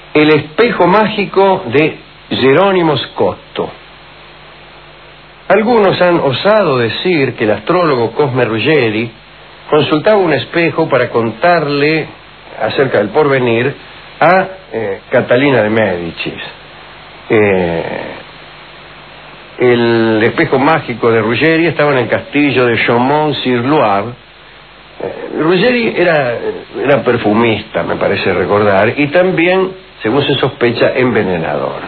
El espejo mágico de Jerónimo Scotto. Algunos han osado decir que el astrólogo Cosme Ruggeri consultaba un espejo para contarle acerca del porvenir a Catalina de Médicis. El espejo mágico de Ruggeri estaba en el castillo de Chaumont-sur-Loire. Ruggeri era perfumista, me parece recordar, y también, según se sospecha, envenenador.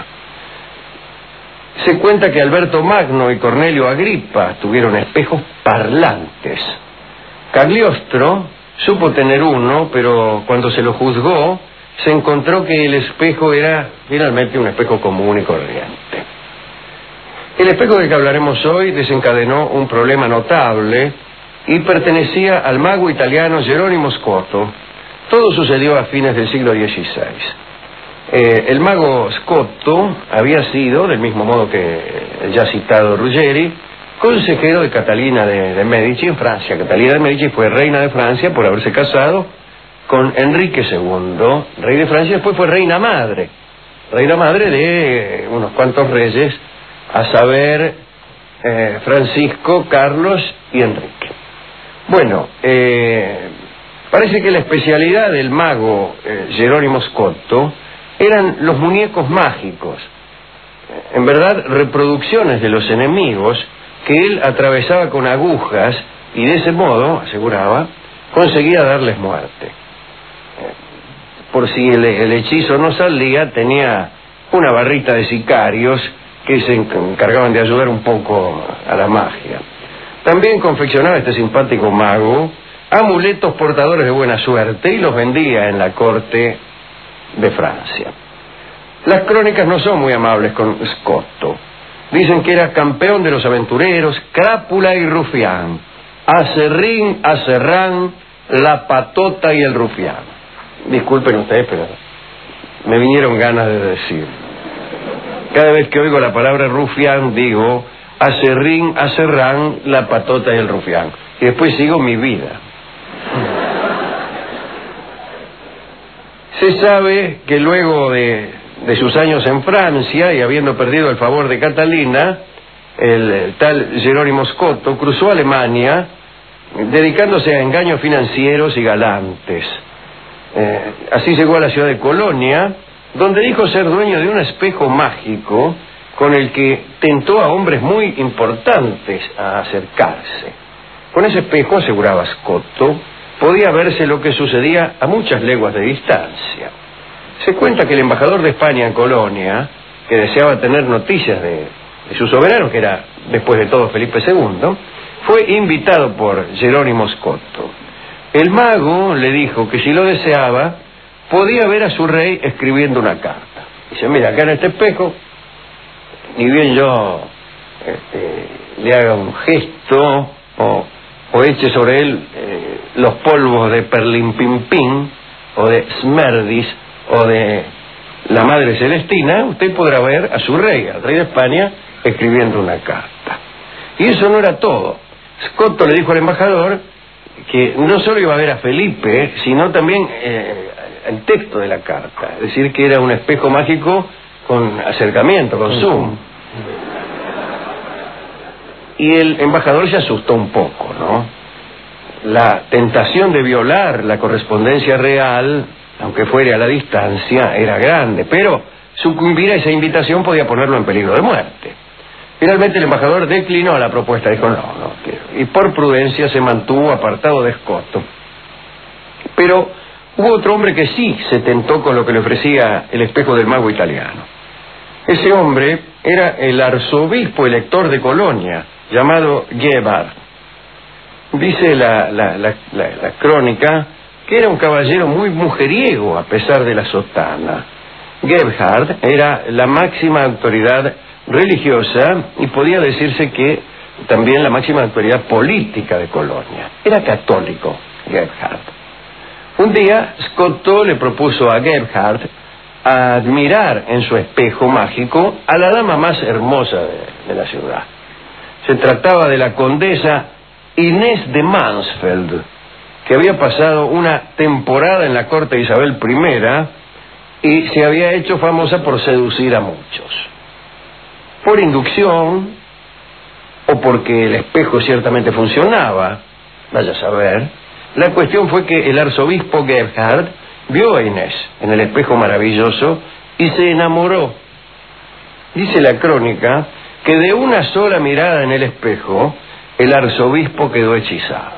Se cuenta que Alberto Magno y Cornelio Agripa tuvieron espejos parlantes. Cagliostro supo tener uno, pero cuando se lo juzgó, se encontró que el espejo era finalmente un espejo común y corriente. El espejo del que hablaremos hoy desencadenó un problema notable y pertenecía al mago italiano Jerónimo Scotto. Todo sucedió a fines del siglo XVI. El mago Scotto había sido, del mismo modo que el ya citado Ruggeri, consejero de Catalina de Medici en Francia. Catalina de Medici fue reina de Francia por haberse casado con Enrique II, rey de Francia, y después fue reina madre de unos cuantos reyes, a saber, Francisco, Carlos y Enrique. Bueno, parece que la especialidad del mago Jerónimo Scotto eran los muñecos mágicos, en verdad reproducciones de los enemigos que él atravesaba con agujas y de ese modo, aseguraba, conseguía darles muerte. Por si el hechizo no salía, tenía una barrita de sicarios que se encargaban de ayudar un poco a la magia. También confeccionaba este simpático mago amuletos portadores de buena suerte y los vendía en la corte de Francia. Las crónicas no son muy amables con Scotto. Dicen que era campeón de los aventureros, crápula y rufián, acerrín, acerrán, la patota y el rufián. Disculpen ustedes, pero me vinieron ganas de decir. Cada vez que oigo la palabra rufián, digo acerrín, acerrán, la patota y el rufián. Y después sigo mi vida. Se sabe que luego de sus años en Francia y habiendo perdido el favor de Catalina, el tal Jerónimo Scotto cruzó Alemania dedicándose a engaños financieros y galantes. Así llegó a la ciudad de Colonia, donde dijo ser dueño de un espejo mágico con el que tentó a hombres muy importantes a acercarse. Con ese espejo, aseguraba Scotto, podía verse lo que sucedía a muchas leguas de distancia. Se cuenta que el embajador de España en Colonia, que deseaba tener noticias de su soberano, que era después de todo Felipe II, fue invitado por Jerónimo Scotto. El mago le dijo que si lo deseaba, podía ver a su rey escribiendo una carta. Dice, mira, acá en este espejo, ni bien yo le haga un gesto o eche sobre él los polvos de Perlimpimpín o de Smerdis o de la Madre Celestina, usted podrá ver a su rey, al rey de España, escribiendo una carta. Y eso no era todo. Scotto le dijo al embajador que no solo iba a ver a Felipe, sino también el texto de la carta, es decir, que era un espejo mágico con acercamiento, con zoom. Y el embajador se asustó un poco, ¿no? La tentación de violar la correspondencia real, aunque fuera a la distancia, era grande, pero sucumbir a esa invitación podía ponerlo en peligro de muerte. Finalmente el embajador declinó la propuesta, dijo no quiero, y por prudencia se mantuvo apartado de Scotto. Pero hubo otro hombre que sí se tentó con lo que le ofrecía el espejo del mago italiano. Ese hombre era el arzobispo elector de Colonia, llamado Gebhard. Dice la crónica que era un caballero muy mujeriego a pesar de la sotana. Gebhard era la máxima autoridad religiosa y podía decirse que también la máxima autoridad política de Colonia. Era católico, Gebhard. Un día Scotto le propuso a Gebhard admirar en su espejo mágico a la dama más hermosa de la ciudad. Se trataba de la condesa Inés de Mansfeld, que había pasado una temporada en la corte de Isabel I y se había hecho famosa por seducir a muchos. Por inducción, o porque el espejo ciertamente funcionaba, vaya a saber, la cuestión fue que el arzobispo Gebhard vio a Inés en el espejo maravilloso y se enamoró. Dice la crónica que de una sola mirada en el espejo, el arzobispo quedó hechizado.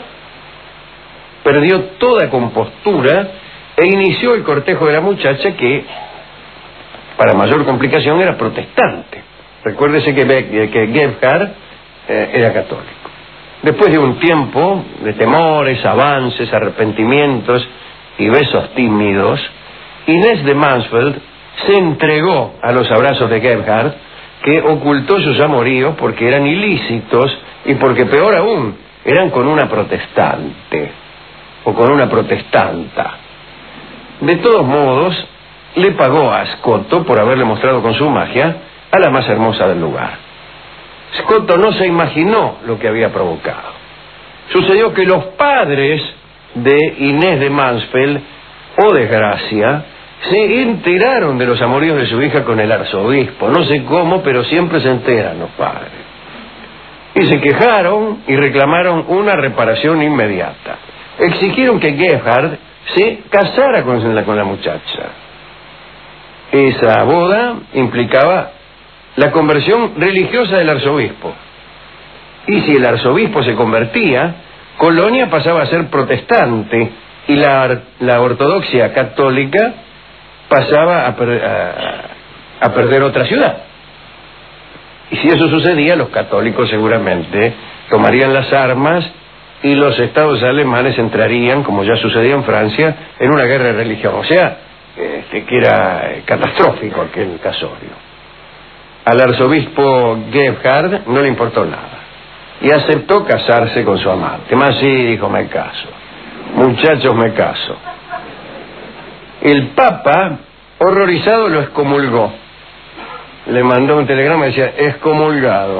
Perdió toda compostura e inició el cortejo de la muchacha que, para mayor complicación, era protestante. Recuérdese que Gebhard era católico. Después de un tiempo de temores, avances, arrepentimientos y besos tímidos, Inés de Mansfeld se entregó a los abrazos de Gebhard, que ocultó sus amoríos porque eran ilícitos y porque, peor aún, eran con una protestante o con una protestanta. De todos modos, le pagó a Scotto por haberle mostrado con su magia a la más hermosa del lugar. Scotto no se imaginó lo que había provocado. Sucedió que los padres de Inés de Mansfeld, oh desgracia, se enteraron de los amoríos de su hija con el arzobispo. No sé cómo, pero siempre se enteran los padres. Y se quejaron y reclamaron una reparación inmediata. Exigieron que Gebhard se casara con la muchacha. Esa boda implicaba la conversión religiosa del arzobispo. Y si el arzobispo se convertía, Colonia pasaba a ser protestante y la ortodoxia católica pasaba a perder otra ciudad. Y si eso sucedía, los católicos seguramente tomarían las armas y los estados alemanes entrarían, como ya sucedía en Francia, en una guerra de religión. O sea, que era catastrófico aquel casorio. Al arzobispo Gebhard no le importó nada y aceptó casarse con su amante. Más sí, dijo, me caso. Muchachos, me caso. El Papa, horrorizado, lo excomulgó. Le mandó un telegrama y decía, excomulgado.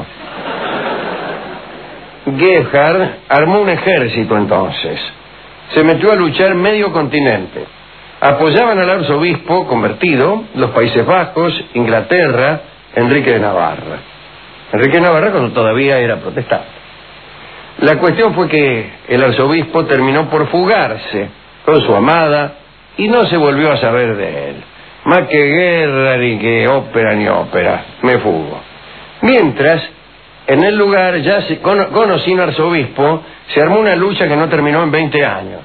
Gebhard armó un ejército entonces. Se metió a luchar medio continente. Apoyaban al arzobispo convertido los Países Bajos, Inglaterra, Enrique de Navarra. Enrique de Navarra cuando todavía era protestante. La cuestión fue que el arzobispo terminó por fugarse con su amada y no se volvió a saber de él. Más que guerra, ni que ópera, ni ópera. Me fugo. Mientras, en el lugar, ya con o sin arzobispo, se armó una lucha que no terminó en 20 años.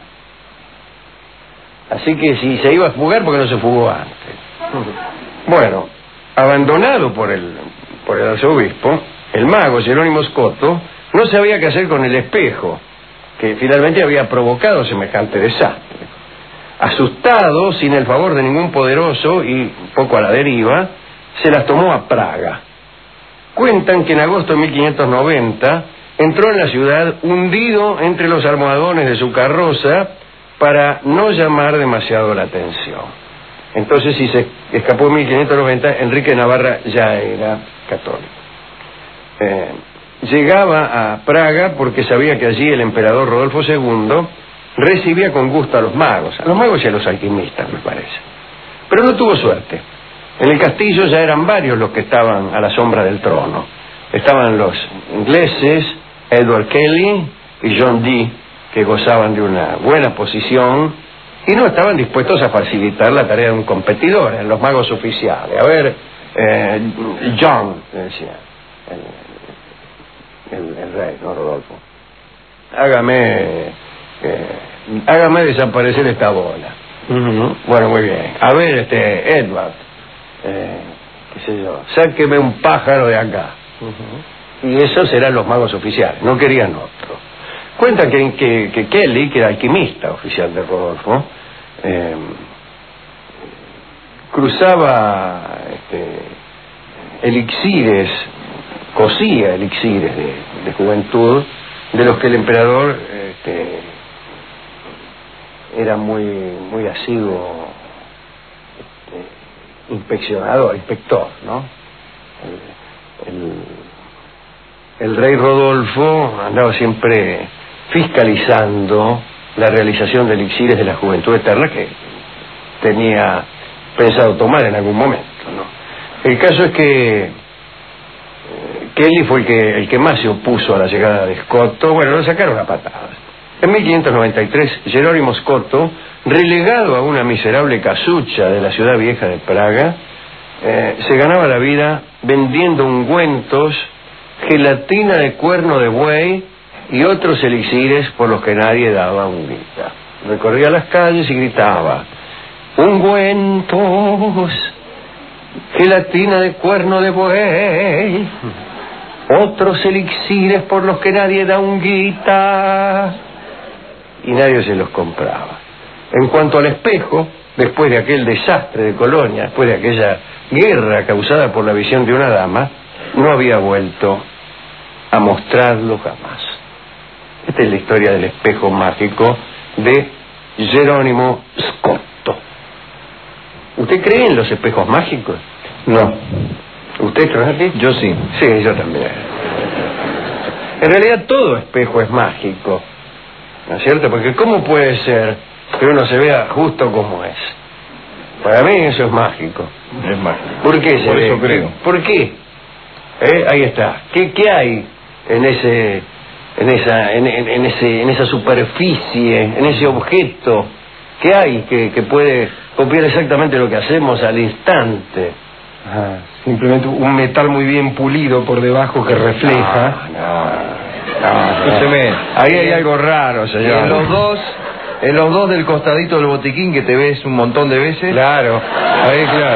Así que si se iba a fugar, ¿por qué no se fugó antes? Bueno, abandonado por el arzobispo, el mago Jerónimo Scotto no sabía qué hacer con el espejo, que finalmente había provocado semejante desastre. Asustado, sin el favor de ningún poderoso y un poco a la deriva, se las tomó a Praga. Cuentan que en agosto de 1590 entró en la ciudad hundido entre los almohadones de su carroza para no llamar demasiado la atención. Entonces, si se escapó en 1590, Enrique de Navarra ya era católico. Llegaba a Praga porque sabía que allí el emperador Rodolfo II recibía con gusto a los magos y a los alquimistas, me parece. Pero no tuvo suerte. En el castillo ya eran varios los que estaban a la sombra del trono. Estaban los ingleses, Edward Kelly y John Dee, que gozaban de una buena posición y no estaban dispuestos a facilitar la tarea de un competidor, en los magos oficiales. A ver, John, decía el rey, no Rodolfo, hágame desaparecer esta bola. Bueno, muy bien. A ver, Edward, qué sé yo, sáqueme un pájaro de acá. Y esos eran los magos oficiales, no querían otro. Cuenta que Kelly, que era alquimista oficial de Rodolfo, cruzaba elixires, cosía elixires de juventud, de los que el emperador era muy asiduo inspector, ¿no? El rey Rodolfo andaba siempre fiscalizando la realización de elixires de la juventud eterna que tenía pensado tomar en algún momento, ¿no? El caso es que Kelly fue el que más se opuso a la llegada de Scotto. Bueno, lo sacaron a patadas. En 1593, Jerónimo Scotto, relegado a una miserable casucha de la ciudad vieja de Praga, se ganaba la vida vendiendo ungüentos, gelatina de cuerno de buey y otros elixires por los que nadie daba un grito. Recorría las calles y gritaba: ungüentos, gelatina de cuerno de buey, otros elixires por los que nadie da un guita. Y nadie se los compraba. En cuanto al espejo, después de aquel desastre de Colonia, después de aquella guerra causada por la visión de una dama, no había vuelto a mostrarlo jamás. Esta es la historia del espejo mágico de Jerónimo Scotto. ¿Usted cree en los espejos mágicos? No. ¿Usted cree? Yo sí. Sí, yo también. En realidad todo espejo es mágico, ¿no es cierto? Porque ¿cómo puede ser que uno se vea justo como es? Para mí eso es mágico. Es mágico. ¿Por qué se Por ve? eso creo. ¿Por qué? Ahí está. ¿Qué hay en esa superficie, en ese objeto? ¿Qué hay que puede copiar exactamente lo que hacemos al instante? Simplemente un metal muy bien pulido por debajo que refleja. Escúcheme, ahí hay algo raro, señor. Y en los dos del costadito del botiquín que te ves un montón de veces. Claro, ahí claro.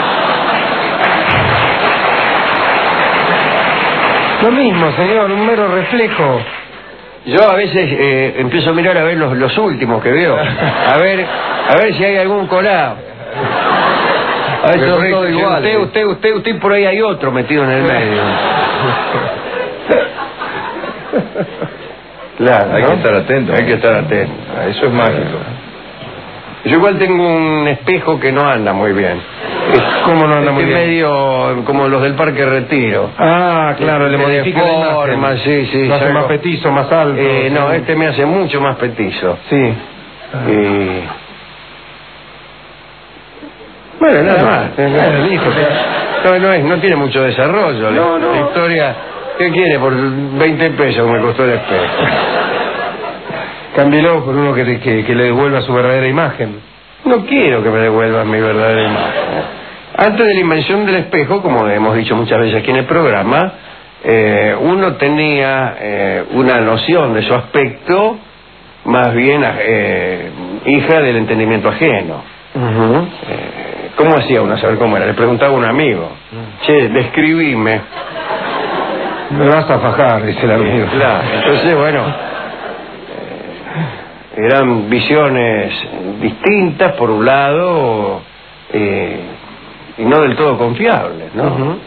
Lo mismo, señor, un mero reflejo. Yo a veces empiezo a mirar a ver los últimos que veo. A ver si hay algún colado. A ver, son todos iguales. Usted por ahí hay otro metido en el medio. Claro, Hay que estar atento. Hay que estar atento. Eso es mágico. Yo igual tengo un espejo que no anda muy bien. ¿Cómo no anda muy bien? Medio como los del Parque Retiro. Ah, claro, le modifica la forma, imagen. sí. Lo hace más petizo, más alto. No, este me hace mucho más petizo. Sí. Bueno, nada más. No tiene mucho desarrollo. La historia. ¿Qué quiere? Por 20 pesos me costó el espejo. Cámbielo por uno que le devuelva su verdadera imagen. No quiero que me devuelvan mi verdadera imagen. Antes de la invención del espejo, como hemos dicho muchas veces aquí en el programa, uno tenía una noción de su aspecto más bien hija del entendimiento ajeno. ¿Cómo hacía uno a saber cómo era? Le preguntaba a un amigo: che, describime. Me vas a fajar, dice el amigo. Claro, entonces, bueno, eran visiones distintas, por un lado, y no del todo confiables, ¿no?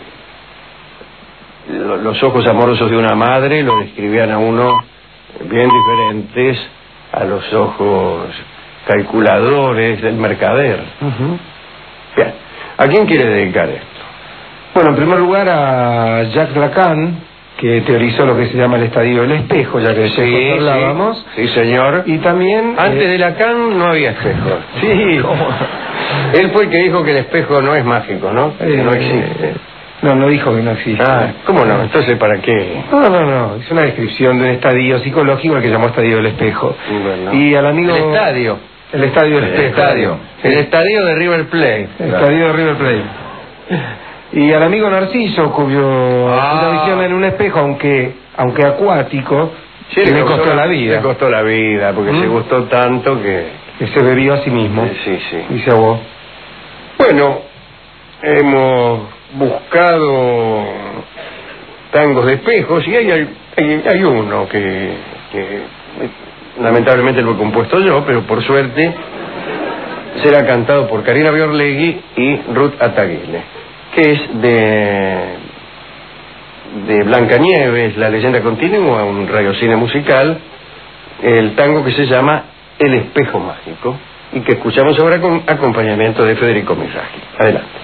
Los ojos amorosos de una madre lo describían a uno bien diferentes a los ojos calculadores del mercader. Bien, ¿a quién quiere dedicar esto? Bueno, en primer lugar a Jacques Lacan, que teorizó lo que se llama el estadio del espejo, ya que después hablábamos. Sí, señor. Y también... Antes de Lacan no había espejos. Sí. Él fue el que dijo que el espejo no es mágico, ¿no? Que no existe. No dijo que no existe. ¿Cómo no? Entonces, ¿para qué? No. Es una descripción de un estadio psicológico al que llamó estadio del espejo. Bueno. Y al amigo... El estadio. El estadio del espejo. El estadio de River Plate. El estadio de River Plate. Y al amigo Narciso, cuyo una visión en un espejo, aunque acuático, le costó la vida. Le costó la vida, porque se gustó tanto que se bebió a sí mismo. Sí. Y se ahogó. Bueno, hemos buscado tangos de espejos y hay uno que lamentablemente lo he compuesto yo, pero por suerte será cantado por Karina Biorlegui y Ruth Ataguile, que es de Blancanieves, la leyenda continua, un radiocine musical, el tango que se llama El espejo mágico, y que escuchamos ahora con acompañamiento de Federico Mizrahi. Adelante.